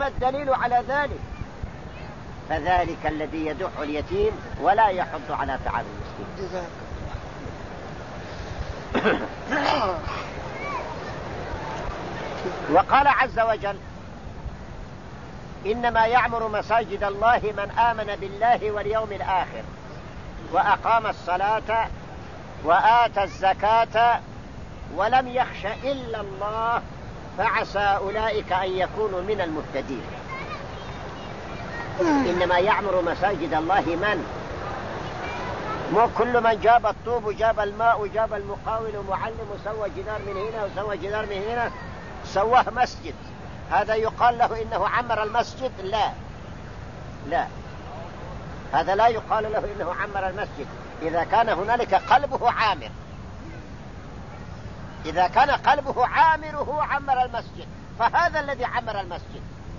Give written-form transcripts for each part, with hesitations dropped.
ما الدليل على ذلك؟ فذلك الذي يدع اليتيم ولا يحض على طعام المسكين. وقال عز وجل: إنما يعمر مساجد الله من آمن بالله واليوم الآخر وأقام الصلاة وآتى الزكاة ولم يخش إلا الله فعسى أولئك أن يكونوا من المهتدين. إنما يعمر مساجد الله من؟ مو كل من جاب الطوب وجاب الماء وجاب المقاول ومعلم وسوى جدار من هنا وسوى جدار من هنا سواه مسجد، هذا يقال له إنه عمر المسجد؟ لا، هذا لا يقال له إنه عمر المسجد إذا كان هنالك قلبه عامر. إذا كان قلبه عامر هو عمر المسجد، فهذا الذي عمر المسجد.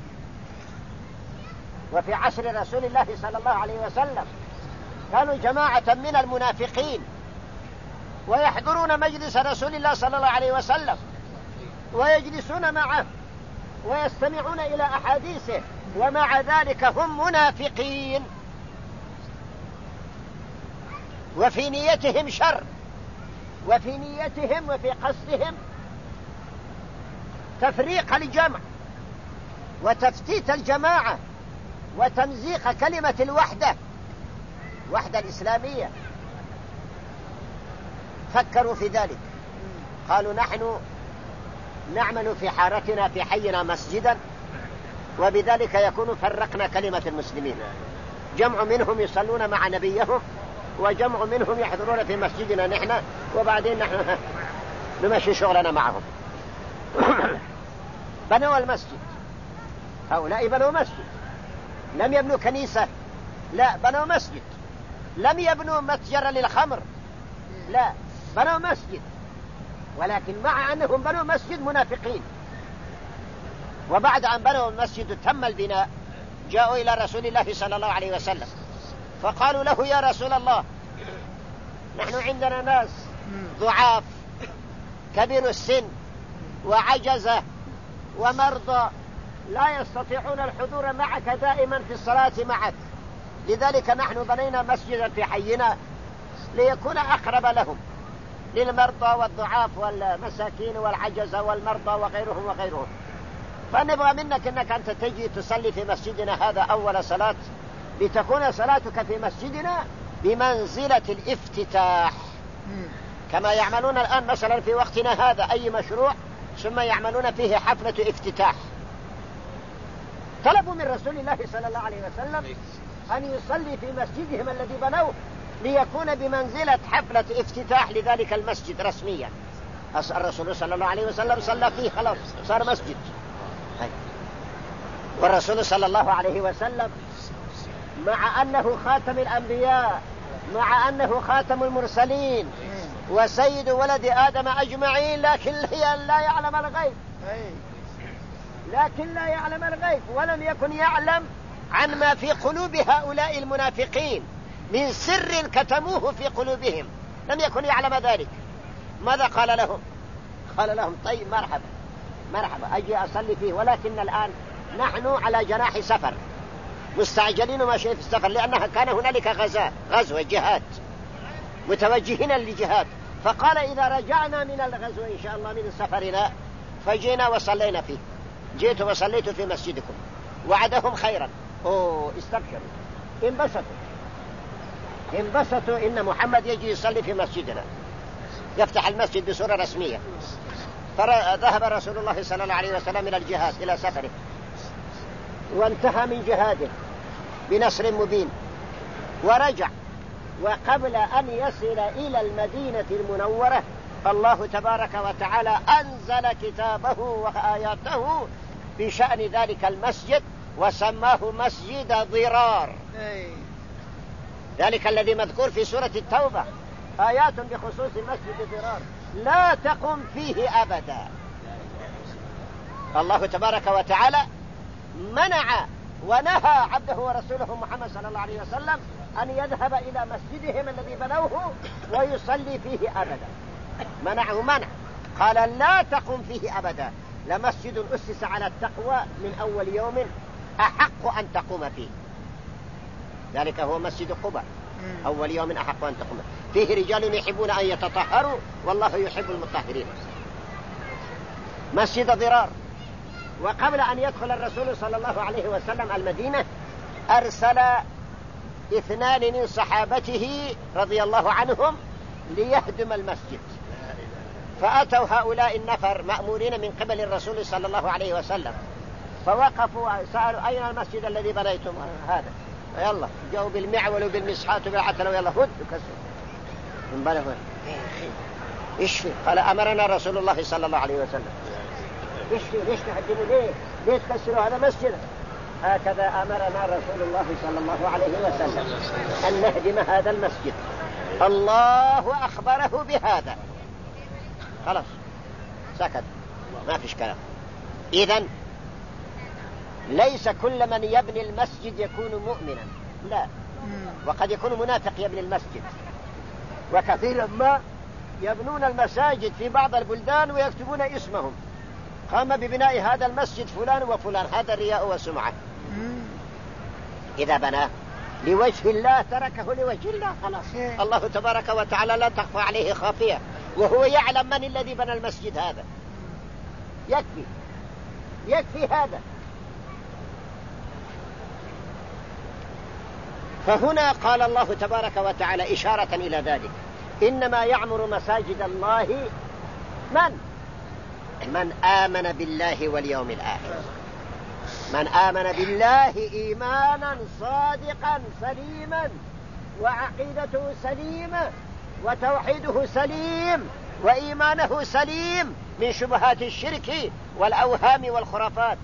وفي عصر رسول الله صلى الله عليه وسلم كانوا جماعة من المنافقين ويحضرون مجلس رسول الله صلى الله عليه وسلم ويجلسون معه ويستمعون إلى أحاديثه، ومع ذلك هم منافقين وفي نيتهم شر، وفي نيتهم وفي قصدهم تفريق الجمع وتفتيت الجماعة وتمزيق كلمة الوحدة الإسلامية. فكروا في ذلك، قالوا: نحن نعمل في حارتنا في حينا مسجدا وبذلك يكون فرقنا كلمة المسلمين. جمع منهم يصلون مع نبيهم وجمع منهم يحضرون في مسجدنا نحن، وبعدين نحن نمشي شغلنا معهم. بنوا المسجد، هؤلاء بنوا مسجد، لم يبنوا كنيسة، لا، بنوا مسجد. لم يبنوا متجر للخمر، لا، بنوا مسجد. ولكن مع أنهم بنوا مسجد منافقين. وبعد أن بنوا المسجد تم البناء جاءوا إلى رسول الله صلى الله عليه وسلم فقالوا له: يا رسول الله، نحن عندنا ناس ضعاف كبير السن وعجزة ومرضى لا يستطيعون الحضور معك دائما في الصلاة معك، لذلك نحن بنينا مسجدا في حينا ليكون أقرب لهم، للمرضى والضعاف والمساكين والعجزة والمرضى وغيرهم. فنبغى منك أنك أنت تجي تصلي في مسجدنا هذا أول صلاة، لتكون صلاتك في مسجدنا بمنزلة الافتتاح، كما يعملون الآن مثلا في وقتنا هذا أي مشروع ثم يعملون فيه حفلة افتتاح. طلبوا من رسول الله صلى الله عليه وسلم أن يصلي في مسجدهم الذي بنوه ليكون بمنزلة حفلة افتتاح لذلك المسجد رسميا. الرسول صلى الله عليه وسلم صلى فيه، خلاص صار مسجد. والرسول صلى الله عليه وسلم مع أنه خاتم الأنبياء، مع أنه خاتم المرسلين وسيد ولد آدم أجمعين، لكن لا يعلم الغيب، ولم يكن يعلم عن ما في قلوب هؤلاء المنافقين من سر كتموه في قلوبهم، لم يكن يعلم ذلك. ماذا قال لهم؟ قال لهم: طيب، مرحبا أجي أصلي فيه، ولكن الآن نحن على جناح سفر مستعجلين وماشيين في السفر، لأنها كان هنالك غزوة جهاد، متوجهين للجهاد. فقال: إذا رجعنا من الغزو إن شاء الله من سفرنا فجينا وصلينا فيه، جئت وصليت في مسجدكم. وعدهم خيرا، استبشروا، انبسطوا إن محمد يجي يصلي في مسجدنا، يفتح المسجد بصورة رسمية. فذهب رسول الله صلى الله عليه وسلم إلى الجهاد، إلى سفره، وانتهى من جهاده بنصر مبين ورجع. وقبل أن يصل إلى المدينة المنورة الله تبارك وتعالى أنزل كتابه وآياته بشأن ذلك المسجد وسماه مسجد ضرار. ذلك الذي مذكور في سورة التوبة، آيات بخصوص مسجد ضرار لا تقم فيه أبدا. الله تبارك وتعالى منع ونهى عبده ورسوله محمد صلى الله عليه وسلم أن يذهب إلى مسجدهم الذي بنوه ويصلي فيه أبدا. منع، قال لا تقم فيه أبدا. لمسجد أسس على التقوى من أول يوم أحق أن تقوم فيه. ذلك هو مسجد قباء، أول يوم أحق أن تقوم فيه رجال يحبون أن يتطهروا والله يحب المطهرين. مسجد ضرار. وقبل أن يدخل الرسول صلى الله عليه وسلم المدينة أرسل 2 من صحابته رضي الله عنهم ليهدم المسجد، فأتوا هؤلاء النفر مأمورين من قبل الرسول صلى الله عليه وسلم، فوقفوا سألوا أين المسجد الذي بنيتم هذا؟ يلا جاءوا بالمعول وبالمسحات وبالعتلة ويلا هد كسر من بلغ. إيش في؟ قال أمرنا رسول الله صلى الله عليه وسلم. إيش في؟ ليش تهدموا؟ ليه تكسروا هذا مسجد؟ هكذا أمرنا رسول الله صلى الله عليه وسلم أن نهدم هذا المسجد. الله أخبره بهذا، خلاص سكت ما فيش كلام. إذن ليس كل من يبني المسجد يكون مؤمنا، لا، وقد يكون منافق يبني المسجد. وكثيرا ما يبنون المساجد في بعض البلدان ويكتبون اسمهم، قام ببناء هذا المسجد فلان وفلان، هذا رياء وسمعة. إذا بناه لوجه الله تركه لوجه الله، خلاص. الله تبارك وتعالى لا تخفى عليه خافية، وهو يعلم من الذي بنى المسجد هذا. يكفي هذا. فهنا قال الله تبارك وتعالى إشارة إلى ذلك: إنما يعمر مساجد الله من آمن بالله واليوم الآخر. من آمن بالله إيمانا صادقا سليما، وعقيدته سليمة، وتوحيده سليم، وإيمانه سليم من شبهات الشرك والأوهام والخرافات،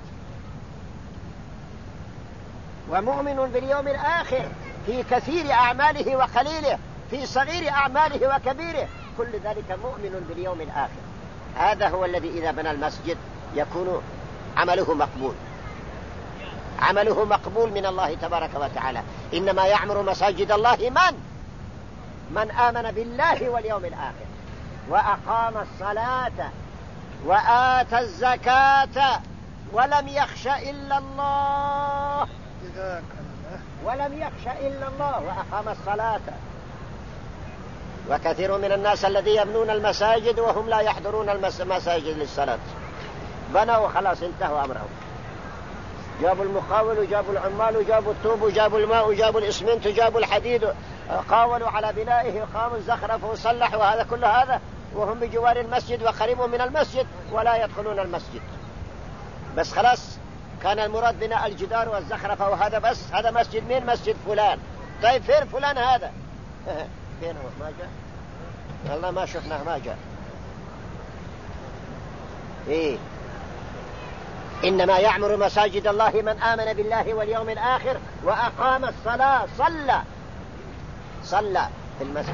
ومؤمن باليوم الآخر في كثير أعماله وقليله، في صغير أعماله وكبيره، كل ذلك مؤمن باليوم الآخر. هذا هو الذي إذا بنى المسجد يكون عمله مقبول، عمله مقبول من الله تبارك وتعالى. إنما يعمر مساجد الله من آمن بالله واليوم الآخر، وأقام الصلاة وآتى الزكاة ولم يخش إلا الله، وأقام الصلاة. وكثير من الناس الذي يبنون المساجد وهم لا يحضرون المساجد للصلاة، بنوا خلاص انتهوا أمرهم، جابوا المقاول وجابوا العمال وجابوا الطوب وجابوا الماء وجابوا الإسمنت وجابوا الحديد، قاولوا على بنائه وقاموا زخرفوا وصلحوا هذا كل هذا وهم بجوار المسجد وقريبوا من المسجد ولا يدخلون المسجد. بس خلاص كان المراد بناء الجدار والزخرفة وهذا بس. هذا مسجد مين؟ مسجد فلان. طيب فين فلان هذا؟ فين هو؟ ما جاء والله، ما شفناه، ما جاء. إنما يعمر مساجد الله من آمن بالله واليوم الآخر وأقام الصلاة، صلى في المسجد،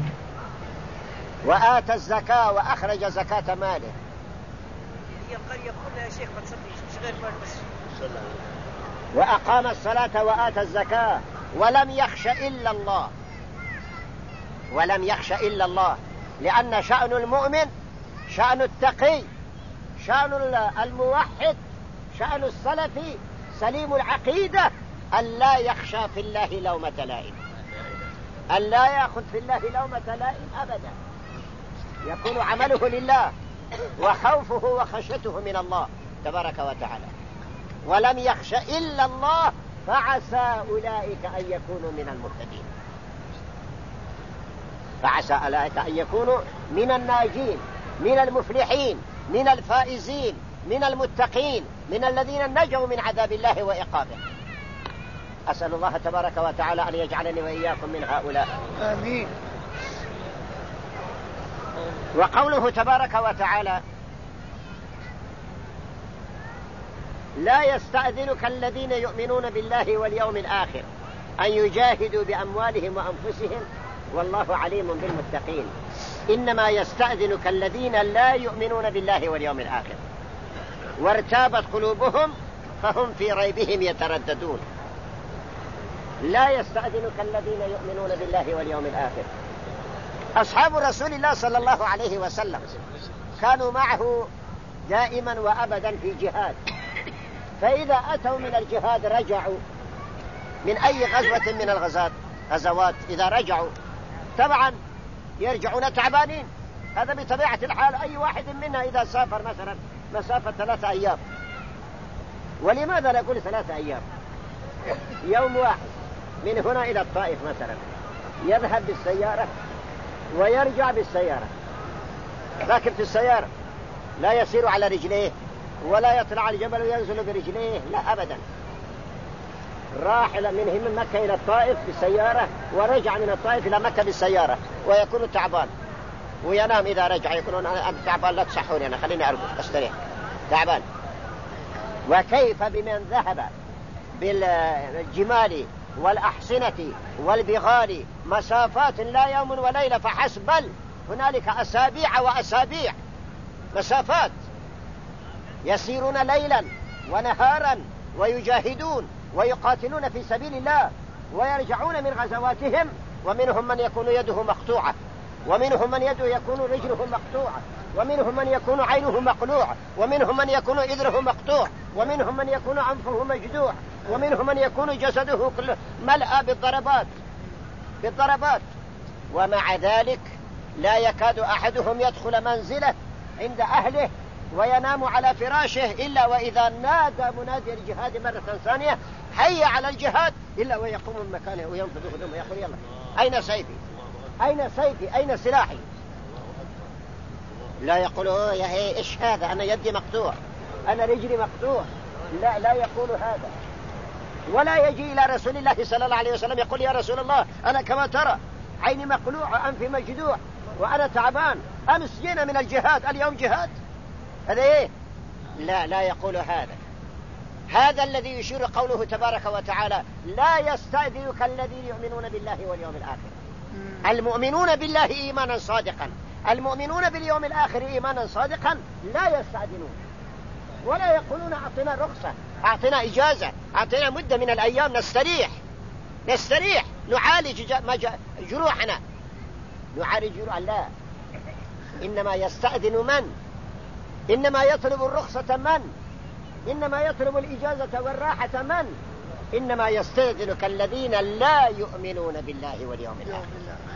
وآتى الزكاة وأخرج زكاة ماله. هي القرية كلها يا شيخ ما تصليش، مش غير في المسجد. وأقام الصلاة وآتى الزكاة ولم يخش إلا الله، ولم يخش إلا الله، لأن شأن المؤمن، شأن التقي، شأن الموحد، شأن السلفي سليم العقيدة أن لا يخشى في الله لومة لائم، أن لا يأخذ في الله لومة لائم أبدا، يكون عمله لله وخوفه وخشيته من الله تبارك وتعالى. ولم يخش إلا الله فعسى أولئك أن يكونوا من المهتدين، فعسى أولئك أن يكونوا من الناجين، من المفلحين، من الفائزين، من المتقين، من الذين نجوا من عذاب الله وإقابه. أسأل الله تبارك وتعالى أن يجعلني وإياكم من هؤلاء، آمين. وقوله تبارك وتعالى: لا يستأذنك الذين يؤمنون بالله واليوم الآخر أن يجاهدوا بأموالهم وأنفسهم والله عليم بالمتقين. إنما يستأذنك الذين لا يؤمنون بالله واليوم الآخر وارتابت قلوبهم فهم في ريبهم يترددون. لا يستأذنك الذين يؤمنون بالله واليوم الآخر. أصحاب رسول الله صلى الله عليه وسلم كانوا معه دائما وأبدا في جهاد، فإذا أتوا من الجهاد رجعوا من أي غزوة من الغزوات، إذا رجعوا طبعا يرجعون تعبانين، هذا بطبيعة الحال. أي واحد منا إذا سافر مثلا مسافة 3 أيام، ولماذا نقول 3 أيام؟ يوم واحد من هنا إلى الطائف مثلا، يذهب بالسيارة ويرجع بالسيارة، لكن في السيارة لا يسير على رجليه ولا يطلع على الجبل وينزل برجليه، لا أبدا. راح من مكة إلى الطائف بالسيارة، ورجع من الطائف إلى مكة بالسيارة، ويكون تعبان وينام. إذا رجع يقولون أنا تعبان لا تصحوني، أنا خليني أرقد أستريح، تعبان. وكيف بمن ذهب بالجمال والأحصنة والبغال مسافات لا يوم وليلة فحسب، بل هنالك أسابيع وأسابيع مسافات، يسيرون ليلا ونهارا ويجاهدون ويقاتلون في سبيل الله، ويرجعون من غزواتهم، ومنهم من يكون يده مقطوعة، ومنهم من يده يكون رجله مقطوعة، ومنهم من يكون عينه مقلوع، ومنهم من يكون إذره مقطوع، ومنهم من يكون أنفه مجدوع، ومنهم من يكون جسده ملأ بالضربات. ومع ذلك لا يكاد أحدهم يدخل منزله عند أهله وينام على فراشه إلا وإذا نادى منادي الجهاد مرة ثانية حي على الجهاد، إلا ويقوم من مكانه وينفض هدومه ويقول يلا أين سيفي، أين سيفي، أين سلاحي؟ لا يقول يا إيش هذا، أنا يدي مقطوع، أنا رجلي مقطوع، لا يقول هذا. ولا يجي إلى رسول الله صلى الله عليه وسلم يقول يا رسول الله أنا كما ترى عيني مقلوع، أنفي مجدوع، وأنا تعبان، أمس جينا من الجهاد، اليوم جهاد، هذا إيه؟ لا يقول هذا. هذا الذي يشير قوله تبارك وتعالى لا يستأذنك الذين يؤمنون بالله واليوم الآخر. المؤمنون بالله إيمانا صادقا، المؤمنون باليوم الآخر إيمانا صادقا لا يستأذنون ولا يقولون أعطنا رخصة، أعطنا إجازة، أعطنا مدة من الأيام نستريح نعالج جروحنا، لا. إنما يستأذن من؟ إنما يطلب الرخصة من؟ إنما يطلب الإجازة والراحة من؟ إنما يستأذنك الذين لا يؤمنون بالله واليوم الآخر.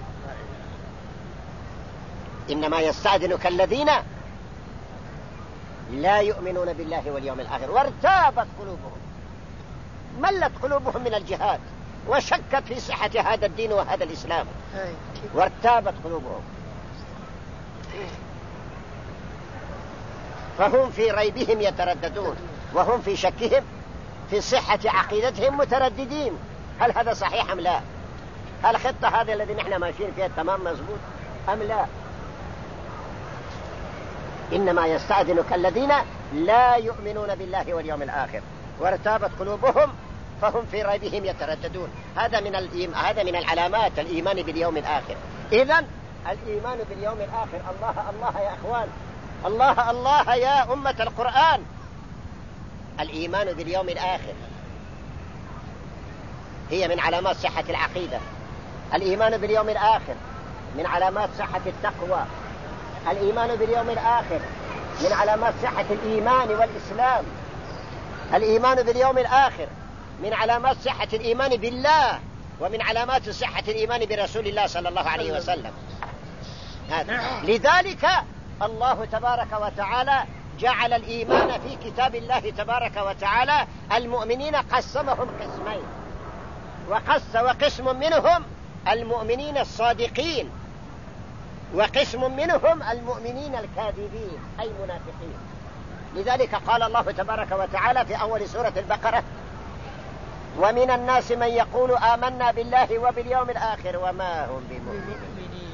إنما يستأذنك الذين لا يؤمنون بالله واليوم الآخر وارتابت قلوبهم، ملت قلوبهم من الجهاد وشكت في صحة هذا الدين وهذا الإسلام، وارتابت قلوبهم، فهم في ريبهم يترددون، وهم في شكهم في صحة عقيدتهم مترددين، هل هذا صحيح أم لا؟ هل الخطة هذه الذي نحن ماشيين فيها تمام مزبوط أم لا؟ إنما يستأذنك الذين لا يؤمنون بالله واليوم الآخر وارتابت قلوبهم فهم في ريبهم يترددون. هذا من العلامات الإيمان باليوم الآخر. إذن الإيمان باليوم الآخر، الله يا أخوان، الله يا أمة القرآن، الإيمان باليوم الآخر هي من علامات صحة العقيدة. الإيمان باليوم الآخر من علامات صحة التقوى. الإيمان باليوم الآخر من علامات صحة الإيمان والإسلام. الإيمان باليوم الآخر من علامات صحة الإيمان بالله، ومن علامات صحة الإيمان برسول الله صلى الله عليه وسلم. لذلك الله تبارك وتعالى جعل الإيمان في كتاب الله تبارك وتعالى المؤمنين قسمهم قسمين، وقسم منهم المؤمنين الصادقين، وقسم منهم المؤمنين الكاذبين أي منافقين. لذلك قال الله تبارك وتعالى في أول سورة البقرة ومن الناس من يقول آمنا بالله وباليوم الآخر وما هم بمؤمنين.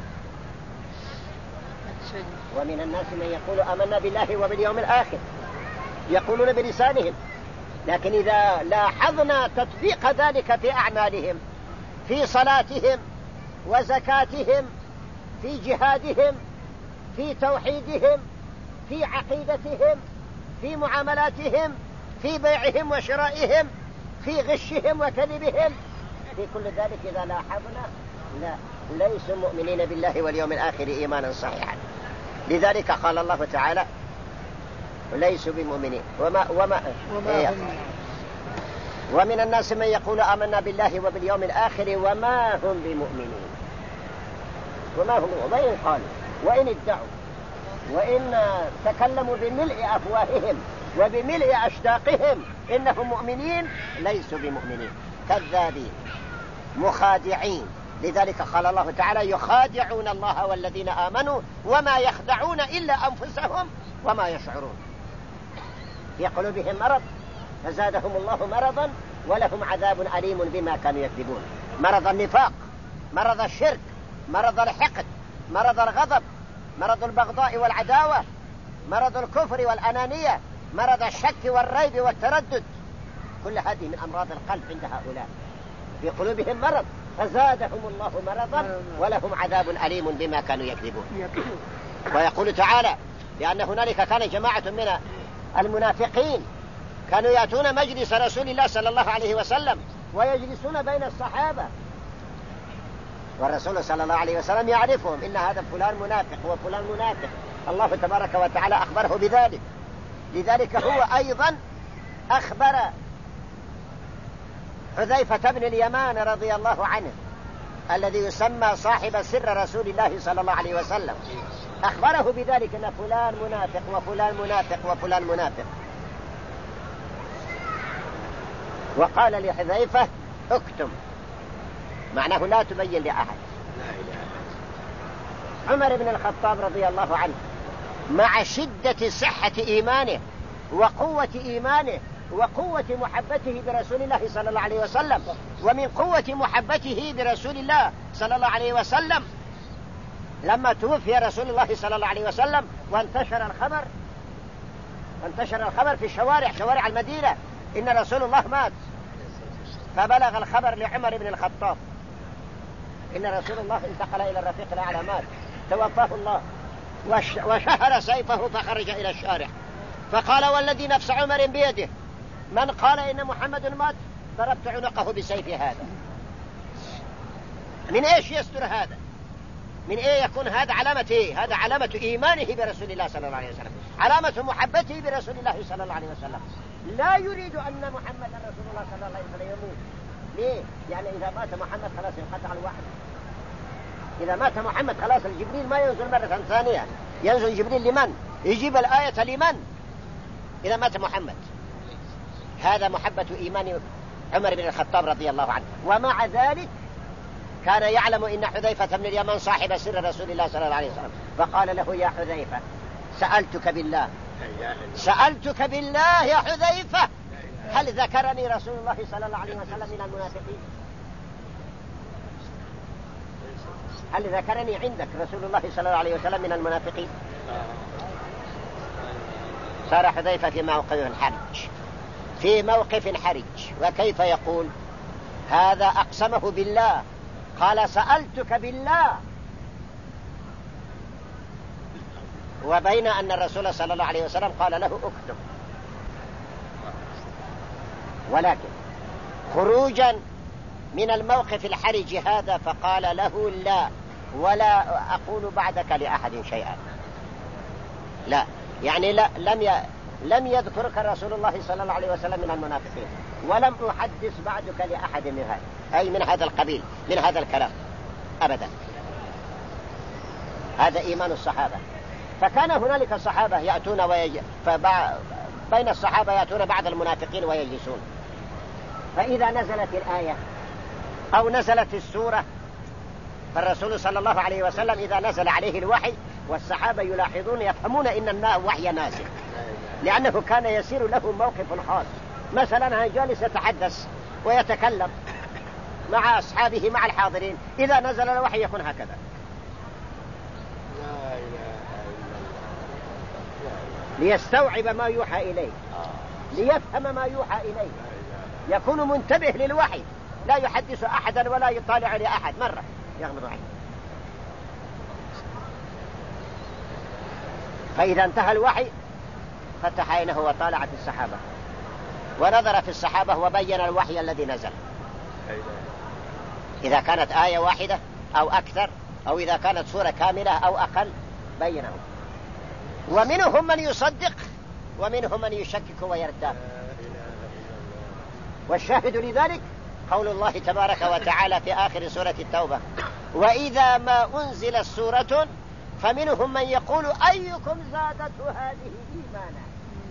ومن الناس من يقول آمنا بالله وباليوم الآخر، يقولون بلسانهم، لكن إذا لاحظنا تطبيق ذلك في أعمالهم، في صلاتهم وزكاتهم، في جهادهم، في توحيدهم، في عقيدتهم، في معاملاتهم، في بيعهم وشرائهم، في غشهم وكذبهم، في كل ذلك إذا لاحظنا لا ليسوا مؤمنين بالله واليوم الآخر إيمانا صحيحا. لذلك قال الله تعالى ليسوا بمؤمنين ومن الناس من يقول آمنا بالله وباليوم الآخر وما هم بمؤمنين. وإن قالوا وإن ادعوا وإن تكلموا بملء أفواههم وبملء أشداقهم إنهم مؤمنين ليسوا بمؤمنين، كذابين مخادعين. لذلك قال الله تعالى يخادعون الله والذين آمنوا وما يخدعون إلا أنفسهم وما يشعرون. في قلوبهم مرض فزادهم الله مرضا ولهم عذاب أليم بما كانوا يكذبون. مرض النفاق، مرض الشرك، مرض الحقد، مرض الغضب، مرض البغضاء والعداوة، مرض الكفر والأنانية، مرض الشك والريب والتردد، كل هذه من أمراض القلب عند هؤلاء. في قلوبهم مرض فزادهم الله مرضا ولهم عذاب أليم بما كانوا يكذبون. ويقول تعالى لأن هنالك كان جماعة من المنافقين كانوا يأتون مجلس رسول الله صلى الله عليه وسلم ويجلسون بين الصحابة، والرسول صلى الله عليه وسلم يعرفهم إن هذا فلان منافق وفلان منافق، الله تبارك وتعالى أخبره بذلك. لذلك هو أيضا أخبر حذيفة بن اليمان رضي الله عنه الذي يسمى صاحب سر رسول الله صلى الله عليه وسلم، أخبره بذلك أن فلان منافق وفلان منافق وفلان منافق. وقال لحذيفة اكتم، معناه لا تبين لأحد. عمر بن الخطاب رضي الله عنه مع شدة صحة إيمانه وقوة إيمانه وقوة محبته برسول الله صلى الله عليه وسلم، ومن قوة محبته برسول الله صلى الله عليه وسلم لما توفي رسول الله صلى الله عليه وسلم وانتشر الخبر في شوارع المدينة إن رسول الله مات، فبلغ الخبر لعمر بن الخطاب إن رسول الله انتقل إلى الرفيق الأعلى مات، توفاه الله، وشهر سيفه فخرج إلى الشارع فقال والذي نفس عمر بيده من قال إن محمد مات ضربت عنقه بسيف هذا. من إيش يستر هذا؟ من إيه يكون هذا؟ علامة إيه؟ هذا علامة إيمانه برسول الله صلى الله عليه وسلم، علامة محبته برسول الله صلى الله عليه وسلم. لا يريد أن محمد رسول الله صلى الله عليه وسلم يموت. ليه؟ يعني إذا مات محمد خلاص ينقطع الوحي. إذا مات محمد خلاص الجبريل ما ينزل مرة ثانية، ينزل جبريل لمن؟ يجيب الآية لمن؟ إذا مات محمد. هذا محبة إيمان عمر بن الخطاب رضي الله عنه. ومع ذلك كان يعلم إن حذيفة بن اليمان صاحب سر رسول الله صلى الله عليه وسلم، فقال له يا حذيفة سألتك بالله يا حذيفة هل ذكرني رسول الله صلى الله عليه وسلم من المنافقين؟ هل ذكرني عندك رسول الله صلى الله عليه وسلم من المنافقين؟ صار حذيفة في موقف حرج. وكيف يقول هذا؟ أقسمه بالله، قال سألتك بالله، وبين أن الرسول صلى الله عليه وسلم قال له اكتب. ولكن خروجا من الموقف الحرج هذا فقال له لا، ولا أقول بعدك لأحد شيئا. لا يعني لم يذكرك رسول الله صلى الله عليه وسلم من المنافقين، ولم أحدث بعدك لأحد من هذا، أي من هذا القبيل، من هذا الكلام أبدا. هذا إيمان الصحابة. فكان هنالك الصحابة يأتون بين الصحابة يأتون بعض المنافقين ويجلسون، فإذا نزلت الآية أو نزلت السورة، فالرسول صلى الله عليه وسلم إذا نزل عليه الوحي والصحابة يلاحظون يفهمون إن الوحي نازل، لأنه كان يسير له موقف خاص. مثلا جالس يتحدث ويتكلم مع أصحابه مع الحاضرين، إذا نزل الوحي يكون هكذا. ليستوعب ما يوحى إليه، ليفهم ما يوحى إليه، يكون منتبه للوحي، لا يحدث أحدا ولا يطالع لأحد مرة يغمض عينه. فإذا انتهى الوحي فتح عينه وطالع في السحابة ونظر في السحابة وبين الوحي الذي نزل، إذا كانت آية واحدة أو أكثر، أو إذا كانت سورة كاملة أو أقل بينه. ومنهم من يصدق ومنهم من يشكك ويرتاب. والشاهد لذلك قول الله تبارك وتعالى في آخر سورة التوبة: وإذا ما أنزلت سورة فمنهم من يقول أيكم زادته هذه إيمانا.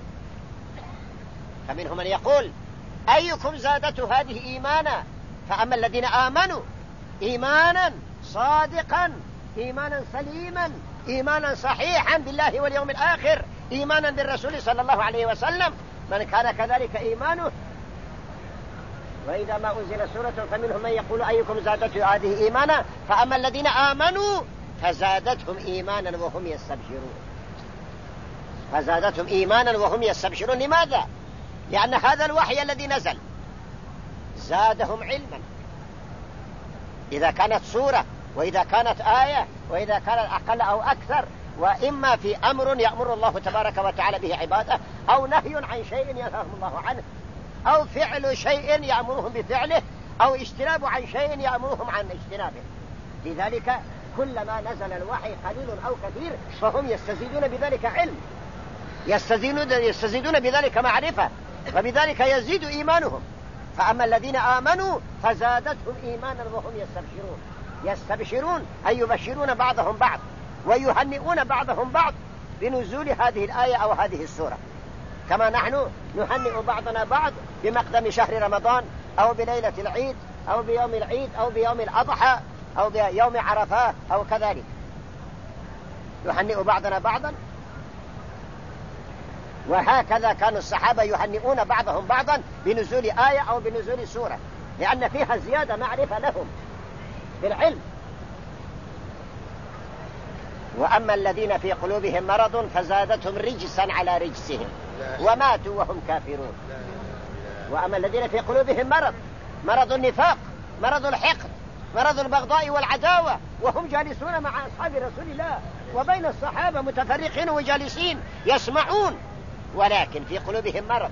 فمنهم من يقول أيكم زادته هذه إيمانا. فأما الذين آمنوا إيمانا صادقا، إيمانا سليما، إيمانا صحيحا بالله واليوم الآخر، إيمانا بالرسول صلى الله عليه وسلم، من كان كذلك إيمانه. وإذا ما أنزل سورة فمنهم من يقول أيكم زادته هذه إيمانا. فأما الذين آمنوا فزادتهم إيمانا وهم يستبشرون. فزادتهم إيمانا وهم يستبشرون. لماذا؟ لأن هذا الوحي الذي نزل زادهم علما. إذا كانت سورة، وإذا كانت آية، وإذا كان أقل أو أكثر، وإما في أمر يأمر الله تبارك وتعالى به عباده، أو نهي عن شيء ينهاهم الله عنه، أو فعل شيء يأمرهم بفعله، أو اجتناب عن شيء يأمرهم عن اجتنابه. لذلك كلما نزل الوحي قليل أو كثير فهم يستزيدون بذلك علم، يستزيدون بذلك معرفة، وبذلك يزيد إيمانهم. فأما الذين آمنوا فزادتهم إيمانا وهم يستبشرون أي يبشرون بعضهم بعض ويهنئون بعضهم بعض بنزول هذه الآية أو هذه السورة، كما نحن نهنئ بعضنا بعض بمقدم شهر رمضان، أو بليلة العيد، أو بيوم العيد، أو بيوم الأضحى، أو بيوم عرفات، أو كذلك نهنئ بعضنا بعضا. وهكذا كانوا الصحابة يهنئون بعضهم بعضا بنزول آية أو بنزول سورة، لأن فيها زيادة معرفة لهم بالعلم. وأما الذين في قلوبهم مرض فزادتهم رجسا على رجسهم وماتوا وهم كافرون. وأما الذين في قلوبهم مرض النفاق، مرض الحقد، مرض البغضاء والعداوة، وهم جالسون مع أصحاب رسول الله وبين الصحابة متفرقين وجالسين يسمعون، ولكن في قلوبهم مرض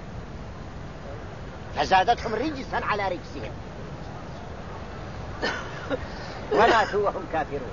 فزادتهم رجسا على رجسهم وماتوا وهم كافرون.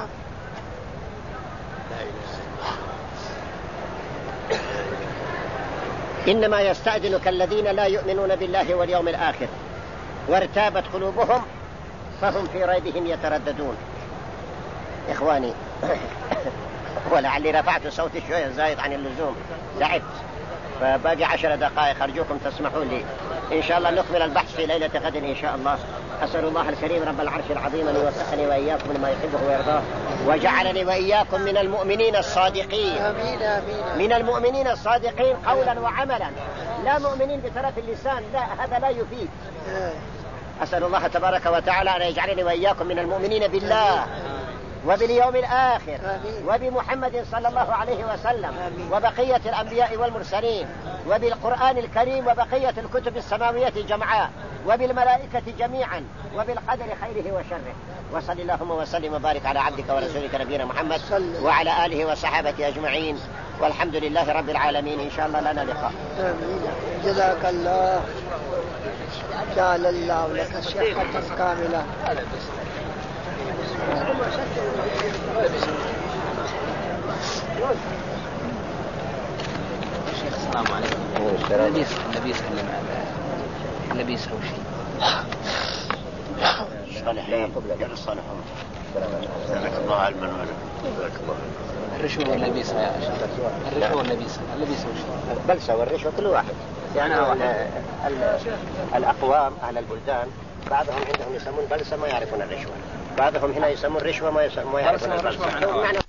إنما يستأذنك الذين لا يؤمنون بالله واليوم الآخر وارتابت قلوبهم فهم في ريبهم يترددون. إخواني ولعلي رفعت صوتي شوية زايد عن اللزوم، تعبت، فباقي 10 دقائق أرجوكم تسمحون لي. إن شاء الله نكمل البحث في ليلة غد إن شاء الله. أسأل الله الكريم رب العرش العظيم أن يوفقني وإياكم لما يحبه ويرضاه، وجعلني وإياكم من المؤمنين الصادقين. آمين آمين. من المؤمنين الصادقين قولا وعملا، لا مؤمنين بطرف اللسان، لا، هذا لا يفيد. أسأل الله تبارك وتعالى أن يجعلني وإياكم من المؤمنين بالله وباليوم الآخر وبمحمد صلى الله عليه وسلم وبقية الأنبياء والمرسلين وبالقرآن الكريم وبقية الكتب السماوية جمعاء وبالملائكة جميعا وبالقدر خيره وشره. وصل اللهم وسلم وبارك على عبدك ورسولك نبينا محمد وعلى آله وصحابته أجمعين، والحمد لله رب العالمين. إن شاء الله لنا لقاء. آمين. جزاك الله، جعل الله لك صحة كاملة. شيخ السلام عليكم. النبي سلم على النبي يسوي شيء صالحين غير الصالحون. جزاك الله علما وعلما. جزاك الله. الرشوة والنبي يسوي الرشوة والنبي يسوي شيء. بل سوى الرشوة كل واحد، يعني الأقوام أهل البلدان بعضهم عندهم يسمون بلسة ما يعرفون الرشوة، بعضهم هنا يسمون رشوة ما يعرفون البلسة.